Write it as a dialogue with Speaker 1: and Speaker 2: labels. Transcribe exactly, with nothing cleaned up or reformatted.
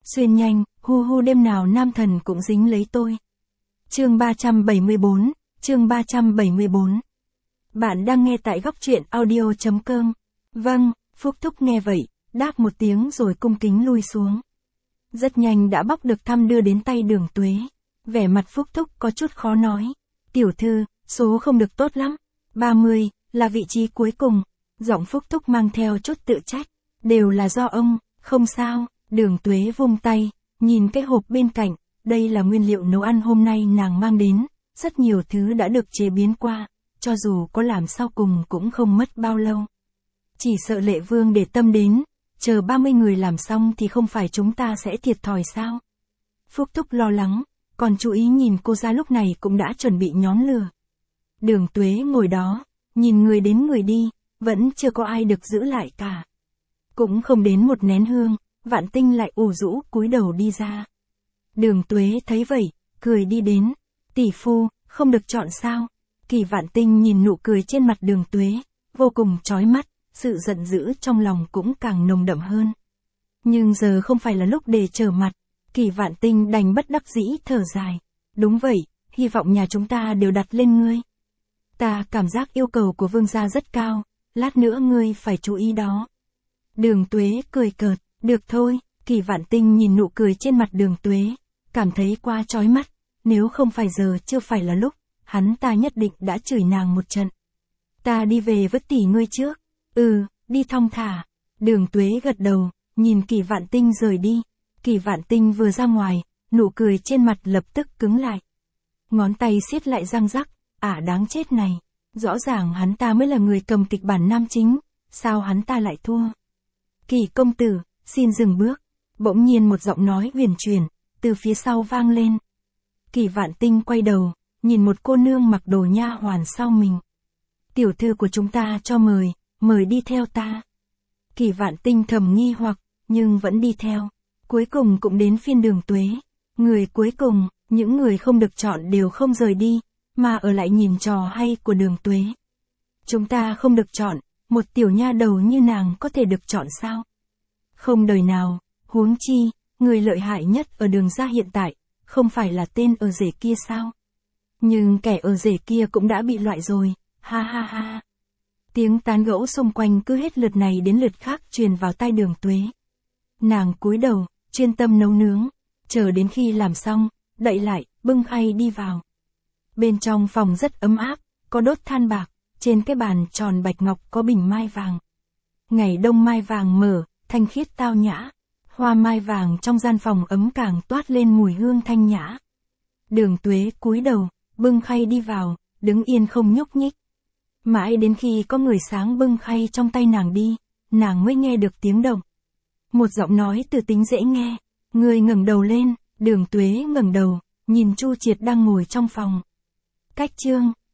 Speaker 1: Xuyên nhanh, hu hu đêm nào nam thần cũng dính lấy tôi. Chương ba trăm bảy mươi bốn, chương ba trăm bảy mươi bốn. Bạn đang nghe tại góc truyện audio chấm com. Vâng, Phúc Thúc nghe vậy, đáp một tiếng rồi cung kính lui xuống. Rất nhanh đã bóc được thăm đưa đến tay Đường Tuế. Vẻ mặt Phúc Thúc có chút khó nói. Tiểu thư, số không được tốt lắm. ba mươi, là vị trí cuối cùng. Giọng Phúc Thúc mang theo chút tự trách. Đều là do ông, không sao. Đường Tuế vung tay, nhìn cái hộp bên cạnh. Đây là nguyên liệu nấu ăn hôm nay nàng mang đến. Rất nhiều thứ đã được chế biến qua. Cho dù có làm sau cùng cũng không mất bao lâu. Chỉ sợ Lệ Vương để tâm đến. Chờ ba mươi người làm xong thì không phải chúng ta sẽ thiệt thòi sao? Phúc Thúc lo lắng, còn chú ý nhìn cô ra lúc này cũng đã chuẩn bị nhón lửa. Đường Tuế ngồi đó, nhìn người đến người đi, vẫn chưa có ai được giữ lại cả. Cũng không đến một nén hương, Vạn Tinh lại ủ rũ cúi đầu đi ra. Đường Tuế thấy vậy, cười đi đến. Tỷ phu, không được chọn sao? Kỳ Vạn Tinh nhìn nụ cười trên mặt Đường Tuế, vô cùng chói mắt. Sự giận dữ trong lòng cũng càng nồng đậm hơn. Nhưng giờ không phải là lúc để trở mặt. Kỳ Vạn Tinh đành bất đắc dĩ thở dài. Đúng vậy, hy vọng nhà chúng ta đều đặt lên ngươi. Ta cảm giác yêu cầu của vương gia rất cao, lát nữa ngươi phải chú ý đó. Đường Tuế cười cợt, được thôi. Kỳ Vạn Tinh nhìn nụ cười trên mặt Đường Tuế, cảm thấy quá chói mắt. Nếu không phải giờ chưa phải là lúc, hắn ta nhất định đã chửi nàng một trận. Ta đi về với tỷ ngươi trước. Ừ, đi thong thả. Đường Tuế gật đầu, nhìn Kỳ Vạn Tinh rời đi. Kỳ Vạn Tinh vừa ra ngoài, nụ cười trên mặt lập tức cứng lại. Ngón tay siết lại răng rắc, ả đáng chết này. Rõ ràng hắn ta mới là người cầm kịch bản nam chính, sao hắn ta lại thua? Kỳ công tử, xin dừng bước. Bỗng nhiên một giọng nói huyền chuyển, từ phía sau vang lên. Kỳ Vạn Tinh quay đầu, nhìn một cô nương mặc đồ nha hoàn sau mình. Tiểu thư của chúng ta cho mời. Mời đi theo ta. Kỳ Vạn Tinh thầm nghi hoặc, nhưng vẫn đi theo. Cuối cùng cũng đến phiên Đường Tuế. Người cuối cùng, những người không được chọn đều không rời đi, mà ở lại nhìn trò hay của Đường Tuế. Chúng ta không được chọn, một tiểu nha đầu như nàng có thể được chọn sao? Không đời nào, huống chi, người lợi hại nhất ở Đường gia hiện tại, không phải là tên ở rể kia sao? Nhưng kẻ ở rể kia cũng đã bị loại rồi, ha ha ha. Tiếng tán gẫu xung quanh cứ hết lượt này đến lượt khác truyền vào tai Đường Tuế. Nàng cúi đầu, chuyên tâm nấu nướng, chờ đến khi làm xong, đậy lại, bưng khay đi vào. Bên trong phòng rất ấm áp, có đốt than bạc, trên cái bàn tròn bạch ngọc có bình mai vàng. Ngày đông mai vàng mở, thanh khiết tao nhã, hoa mai vàng trong gian phòng ấm càng toát lên mùi hương thanh nhã. Đường Tuế cúi đầu, bưng khay đi vào, đứng yên không nhúc nhích. Mãi đến khi có người sáng bưng khay trong tay nàng đi, nàng mới nghe được tiếng động. Một giọng nói từ tính dễ nghe, người ngẩng đầu lên. Đường Tuế ngẩng đầu, nhìn Chu Triệt đang ngồi trong phòng. Cách chương,